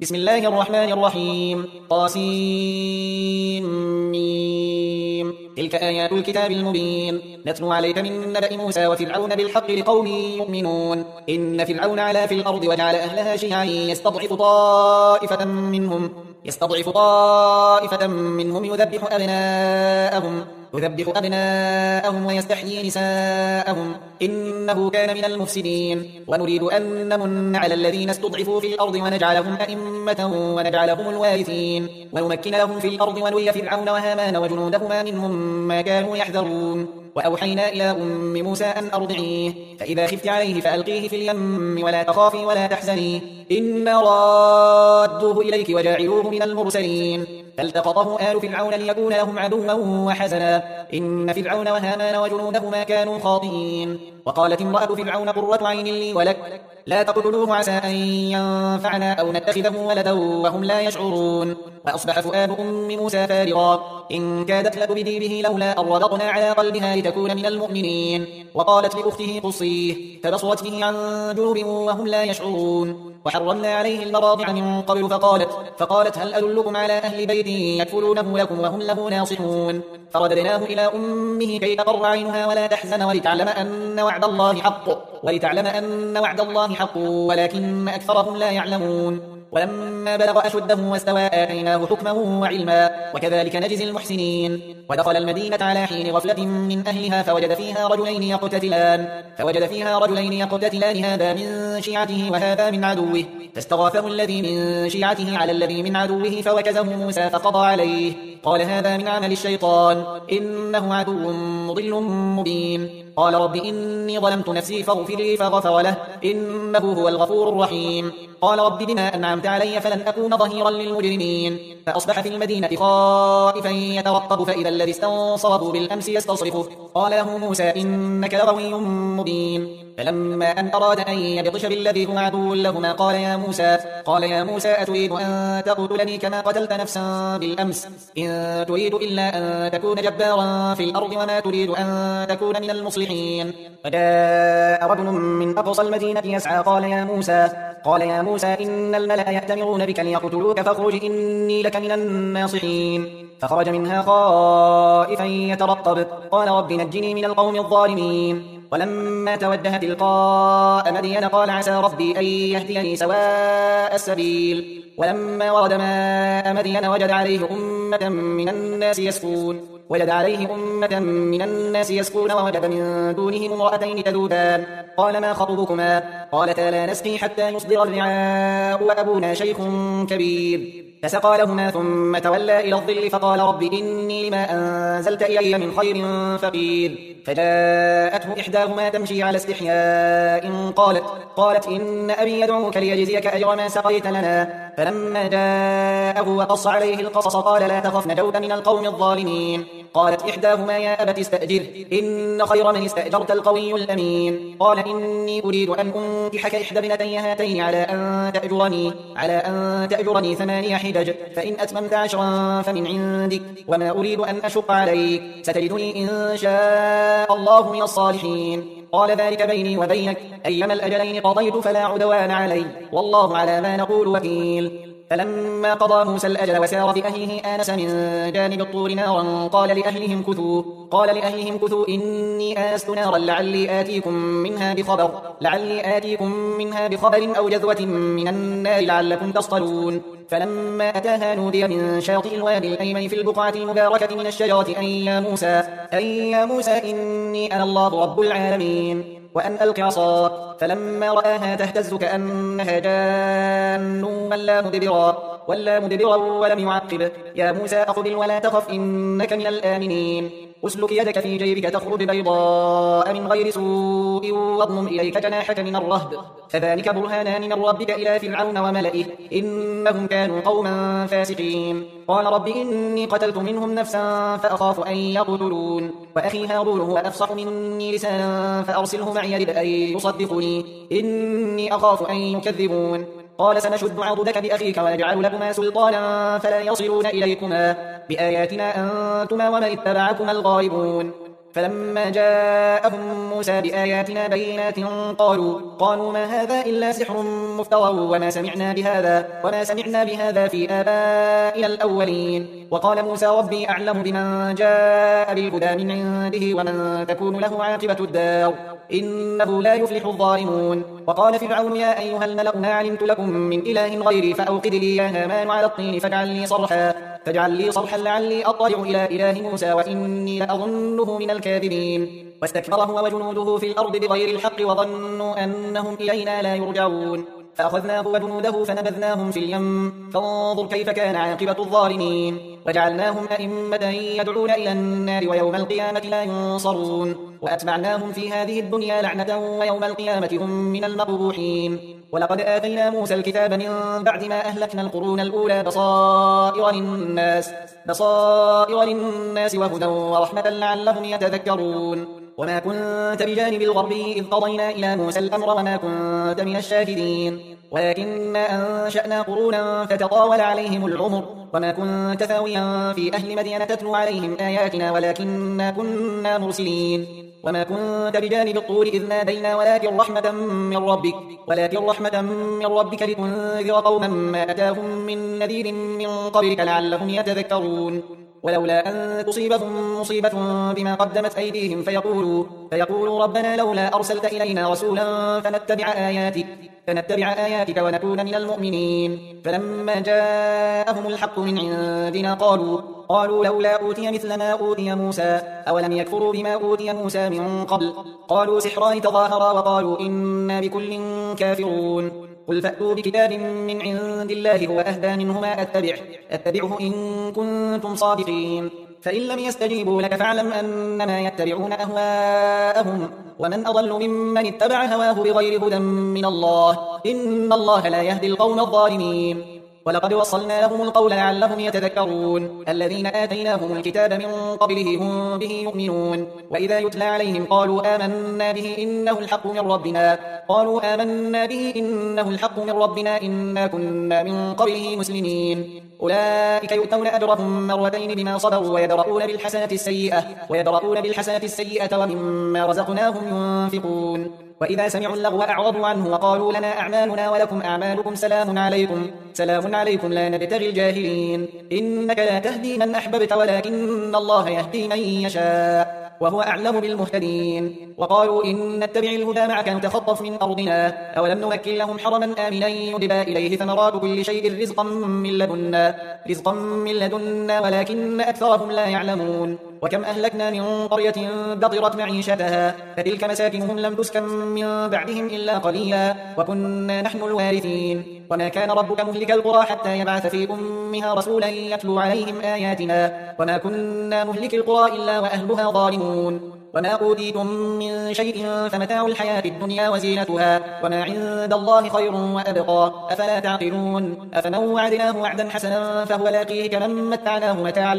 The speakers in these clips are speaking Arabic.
بسم الله الرحمن الرحيم طاسيم تلك آيات الكتاب المبين نتلو عليك من نبأ موسى وفرعون بالحق لقوم يؤمنون إن فرعون علا في الأرض وجعل أهلها شيعا يستضعف طائفة منهم يذبح أبناءهم ويستحيي نساءهم إنه كان من المفسدين ونريد أن نمن على الذين استضعفوا في الأرض ونجعلهم أئمة ونجعلهم الوارثين ونمكن لهم في الأرض ونري فرعون وهامان وجنودهما منهم ما كانوا يحذرون وأوحينا إلى أم موسى أن أرضعيه فإذا خفت عليه فألقيه في اليم ولا تخافي ولا تحزني إنا رادوه إليك وجاعلوه من المرسلين فالتقطه آل فرعون ليكون لهم عدوا وحزنا إن فرعون وهامان وجنودهما كانوا خاطئين وقالت امرأة فرعون قرة عين لي ولك لا تقتلوه عسى أن ينفعنا أو نتخذه ولدا وهم لا يشعرون وأصبح فؤاد أم موسى فارغا إن كادت لتبدي به لولا أن ربطنا على قلبها لتكون من المؤمنين وقالت لأخته قصيه فبصرت به عن جنوب وهم لا يشعرون وحرمنا عليه المراضع من قبل فقالت هل أدلكم على أهل بيت يكفلونه لكم وهم له ناصحون فرددناه إلى أمه كي تقر عينها ولا تحزن ولتعلم أن وعد الله حق ولكن أكثرهم لا يعلمون ولما بلغ أشده واستوى آتيناه حكما وعلما وكذلك نجزي المحسنين ودخل المدينة على حين غفلة من أهلها فوجد فيها رجلين يقتتلان هذا من شيعته وهذا من عدوه فاستغاثه الذي من شيعته على الذي من عدوه فوكزه موسى فقضى عليه قال هذا من عمل الشيطان إنه عدو مضل مبين قال رب إني ظلمت نفسي فاغفر لي فغفر له إنه هو الغفور الرحيم قال رب بما أنعمت علي فلن أكون ظهيرا للمجرمين فأصبح في المدينة خائفا يترقب فإذا الذي استنصره بالأمس يستصرخه قال له موسى إنك لغوي مبين فلما أن أراد أن يبطش بالذي هو عدو لهما قال يا موسى أتريد أن تقتلني كما قتلت نفسا بالأمس إن تريد إلا أن تكون جبارا في الأرض وما تريد أن تكون من المصلحين فجاء رجل من أقصى المدينة يسعى قال يا موسى إن الملأ يأتمرون بك ليقتلوك فاخرج إني لك من الناصحين فخرج منها خائفا يترقب قال رب نجني من القوم الظالمين ولما توجه تلقاء مدين قال عسى ربي أن يهديني سواء السبيل ولما ورد ماء مدين وجد عليه أمة من الناس يسكون ووجد من دونهم امرأتين تذودان قال ما خطبكما قالتا لا نسقي حتى يصدر الرعاء وأبونا شيخ كبير فسقى لهما ثم تولى إلى الظل فقال رب إني لما أنزلت إلي من خير فقير فجاءته إحداهما تمشي على استحياء قالت إن أبي يدعوك ليجزيك أجر ما سقيت لنا فلما جاءه وقص عليه القصص قال لا تخف نجوت من القوم الظالمين قالت إحداهما يا أبت استأجر إن خير من استأجرت القوي الأمين قال إني أريد أن أنكحك إحدى ابنتي هاتين على أن تأجرني 8 حجج فإن أتممت 10 فمن عندك وما أريد أن أشق عليك ستجدني إن شاء الله من الصالحين قال ذلك بيني وبينك أيما الأجلين قضيت فلا عدوان علي والله على ما نقول وكيل فلما قضى موسى الأجل وسار بأهله آنس من جانب الطور نارا قال لأهلهم كثوا إني آنست نارا لعلي آتيكم منها بخبر أو جذوة من النار لعلكم تصطلون فلما أتاها نودي من شاطئ الوادي الأيمن في البقعة المباركة من الشجرة أن يا موسى إني أنا الله رب العالمين وأن ألق عصاك فلما رآها تهتز كأنها جان ولا مدبرا ولم يعقب يا موسى أقبل ولا تخف إنك من الآمنين أسلك يدك في جيبك تخرج بيضاء من غير سوء واضمم إليك جناحك من الرهب فذلك برهانان من ربك إلى فرعون وملئه إنهم كانوا قوما فاسقين قال رب إني قتلت منهم نفسا فأخاف أن يقتلون وأخي هارون هو أفصح مني لسانا فأرسله معي رد أن يصدقني إني أخاف أن يكذبون قال سنشد عضدك بأخيك ونجعل لكما سلطانا فلا يصلون إليكما بآياتنا أنتما ومن اتبعكما الغالبون فلما جاءهم موسى بآياتنا بينات قالوا ما هذا إلا سحر مفترى وما سمعنا بهذا في آبائنا الأولين. وقال موسى ربي أعلم بمن جاء بالهدى من عنده ومن تكون له عاقبة الدار إنه لا يفلح الظالمون. وقال فرعون يا أيها الملأ ما علمت لكم من إله غيري فأوقد لي يا هامان على الطين فاجعل لي صرحا لعلي أطلع إلى إله موسى وإني لأظنه من الكاذبين. واستكبر هو وجنوده في الأرض بغير الحق وظنوا أنهم إلينا لا يرجعون فأخذناه وجنوده فنبذناهم في اليم فانظر كيف كان عاقبة الظالمين. وجعلناهم أئمة يدعون إلى النار ويوم القيامة لا ينصرون وأتبعناهم في هذه الدنيا لعنة ويوم القيامة هم من المقبوحين. ولقد آتينا موسى الكتاب من بعد ما أهلكنا القرون الأولى بصائر للناس وهدى ورحمة لعلهم يتذكرون. وما كنت بجانب الغربي إذ قضينا إلى موسى الأمر وما كنت من الشاهدين ولكننا أنشأنا قرونا فتطاول عليهم العمر وما كنت ثاويا في أهل مدين تتلو عليهم آياتنا ولكننا كنا مرسلين. وما كنت بجانب الطور إذ نادينا ولكن رحمة من ربك لتنذر قوما ما أتاهم من نذير من قبلك لعلهم يتذكرون. ولولا أن تصيبهم مصيبة بما قدمت أيديهم فيقولوا ربنا لولا أرسلت إلينا رسولا فنتبع آياتك ونكون من المؤمنين. فلما جاءهم الحق من عندنا قالوا لولا أوتي مثل ما أوتي موسى أولم يكفروا بما أوتي موسى من قبل قالوا سحران تظاهرا وقالوا إنا بكل كافرون. قل فأتوا بكتاب من عند الله هو أهدى منهما أتبعه إن كنتم صادقين. فإن لم يستجيبوا لك فاعلم أنما يتبعون أهواءهم ومن أضل ممن اتبع هواه بغير هدى من الله إن الله لا يهدي القوم الظالمين. ولقد وصلنا لهم القول لعلهم يتذكرون. الذين آتيناهم الكتاب من قبله هم به يؤمنون وإذا يتلى عليهم قالوا آمنا به إنه الحق من ربنا إنا كنا من قبله مسلمين. أولئك يؤتون أجرهم مرتين بما صبروا ويدرؤون بالحسنة السيئة ومما رزقناهم ينفقون. وإذا سمعوا اللغو أعرضوا عنه وقالوا لنا أعمالنا ولكم أعمالكم سلام عليكم لا نبتغي الجاهلين. إنك لا تهدي من أحببت ولكن الله يهدي من يشاء وهو أعلم بالمهتدين. وقالوا إن نتبع الهدى معك نتخطف من أرضنا أولم نمكن لهم حرما آمنا يجبى إليه ثمرات كل شيء رزقا من لدنا ولكن أكثرهم لا يعلمون. وكم أهلكنا من قرية بطرت معيشتها فتلك مساكنهم لم تسكن من بعدهم إلا قليلا وكنا نحن الوارثين. وما كان ربك مهلك القرى حتى يبعث في أمها رسولا يتلو عليهم آياتنا وما كنا مهلك القرى إلا وأهلها ظالمون. وما أوتيتم من شيء فمتاع الحياة الدنيا وزينتها وما عند الله خير وأبقى أفلا تعقلون. أفمن وعدناه وعدا حسنا فهو لاقيه كمن متعناه متاع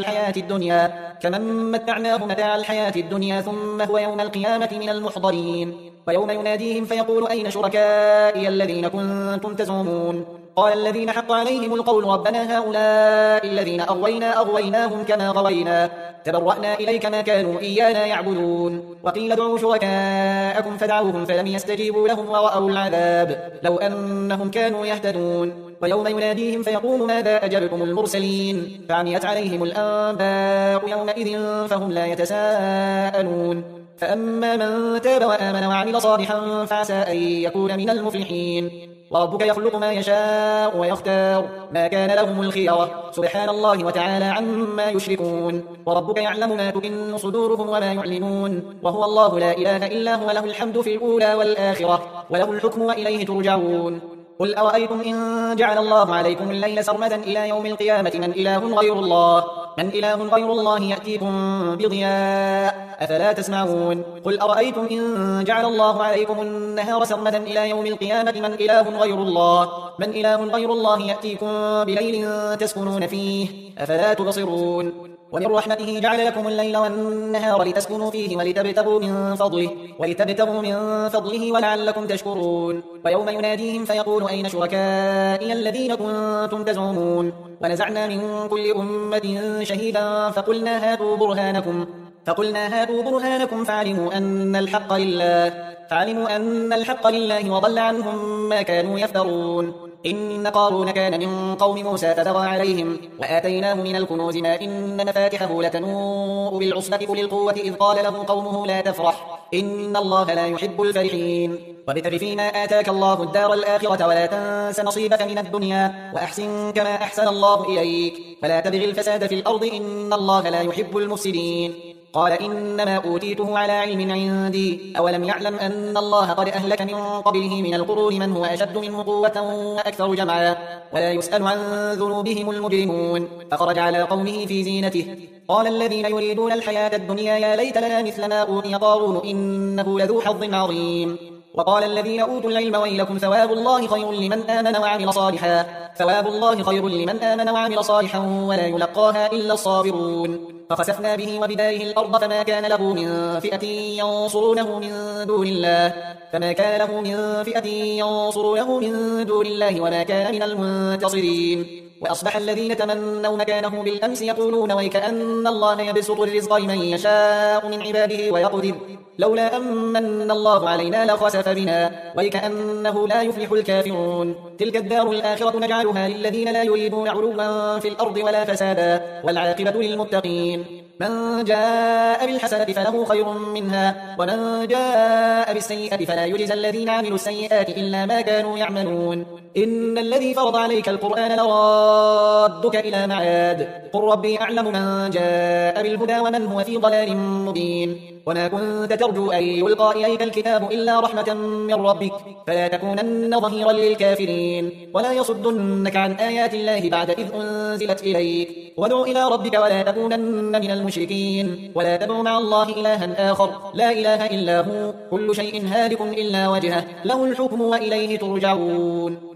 الحياة الدنيا ثم هو يوم القيامة من المحضرين. ويوم يناديهم فيقول أين شركائي الذين كنتم تزعمون قال الذين حق عليهم القول ربنا هؤلاء الذين أغويناهم كما غوينا تبرأنا إليك ما كانوا إيانا يعبدون. وقيل ادعوا شركاءكم فدعوهم فلم يستجيبوا لهم ورأوا العذاب لو أنهم كانوا يهتدون. ويوم يناديهم فيقول ماذا أجبتم المرسلين فعميت عليهم الأنباء يومئذ فهم لا يتساءلون. فأما من تاب وآمن وعمل صالحا فعسى أن يكون من المفلحين. وربك يخلق ما يشاء ويختار ما كان لهم الخيرة سبحان الله وتعالى عما يشركون. وربك يعلم ما تكن صدورهم وما يعلنون وهو الله لا إله إلا هو له الحمد في الأولى والآخرة وله الحكم وإليه ترجعون. قل أرأيتم إن جعل الله عليكم الليل سرمدا إلى يوم القيامة من إله غير الله يأتيكم بضياء أفلا تسمعون. قل أرأيتم إن جعل الله عليكم النهار سرمدا إلى يوم القيامة من إله غير الله يأتيكم بليل تسكنون فيه أفلا تبصرون. ومن رحمته جعل لكم الليل والنهار لتسكنوا فيه ولتبتغوا من فضله ولعلكم تشكرون. ويوم يناديهم فيقول أين شركائي الذين كنتم تزعمون ونزعنا من كل أمة شهيدا فقلنا هاتوا برهانكم فقلنا هاتوا برهانكم فعلموا أن الحق لله وضل عنهم ما كانوا يفترون. إن قارون كان من قوم موسى فبغى عليهم وآتيناه من الكنوز ما إن مفاتحه لتنوء بالعصبة أولي القوة إذ قال له قومه لا تفرح إن الله لا يحب الفرحين. وابتغ فيما آتاك الله الدار الآخرة ولا تنس نصيبك من الدنيا وأحسن كما أحسن الله إليك ولا تبغ الفساد في الأرض إن الله لا يحب المفسدين. قال إنما أوتيته على علم عندي أولم يعلم أن الله قد أهلك من قبله من القرون من هو أشد منه قوة وأكثر جمعا ولا يسأل عن ذنوبهم المجرمون. فخرج على قومه في زينته قال الذين يريدون الحياة الدنيا يا ليت لنا مثل ما أوتي قارون إنه لذو حظ عظيم. وقال الذين أوتوا العلم ويلكم ثواب الله خير لمن آمن وعمل صالحا ولا يلقاها إلا الصابرون. فخسفنا به وبداره الأرض فما كان له من فئة ينصرونه من دون الله وما كان من المنتصرين. وأصبح الذين تمنوا مكانه بالأمس يقولون ويكأن الله يبسط الرزق لمن يشاء من عباده ويقدر لولا أمن الله علينا لخسف بنا ويكأنه لا يفلح الكافرون. تلك الدار الآخرة نجعلها للذين لا يريدون علوا في الأرض ولا فسادا والعاقبة للمتقين. من جاء بالحسنة فله خير منها ومن جاء بالسيئة فلا يجزى الذين عملوا السيئات إلا ما كانوا يعملون. إن الذي فرض عليك القرآن لرادك إلى معاد قل ربي أعلم من جاء بالهدى ومن هو في ضلال مبين. وما كنت ترجو أن يلقى إليك الكتاب إلا رحمة من ربك فلا تكونن ظهيرا للكافرين ولا يصدنك عن آيات الله بعد إذ أنزلت إليك. وادع إلى ربك ولا تكونن من المشركين ولا تدع مع الله إلها آخر لا إله إلا هو كل شيء هالك إلا وجهه له الحكم وإليه ترجعون.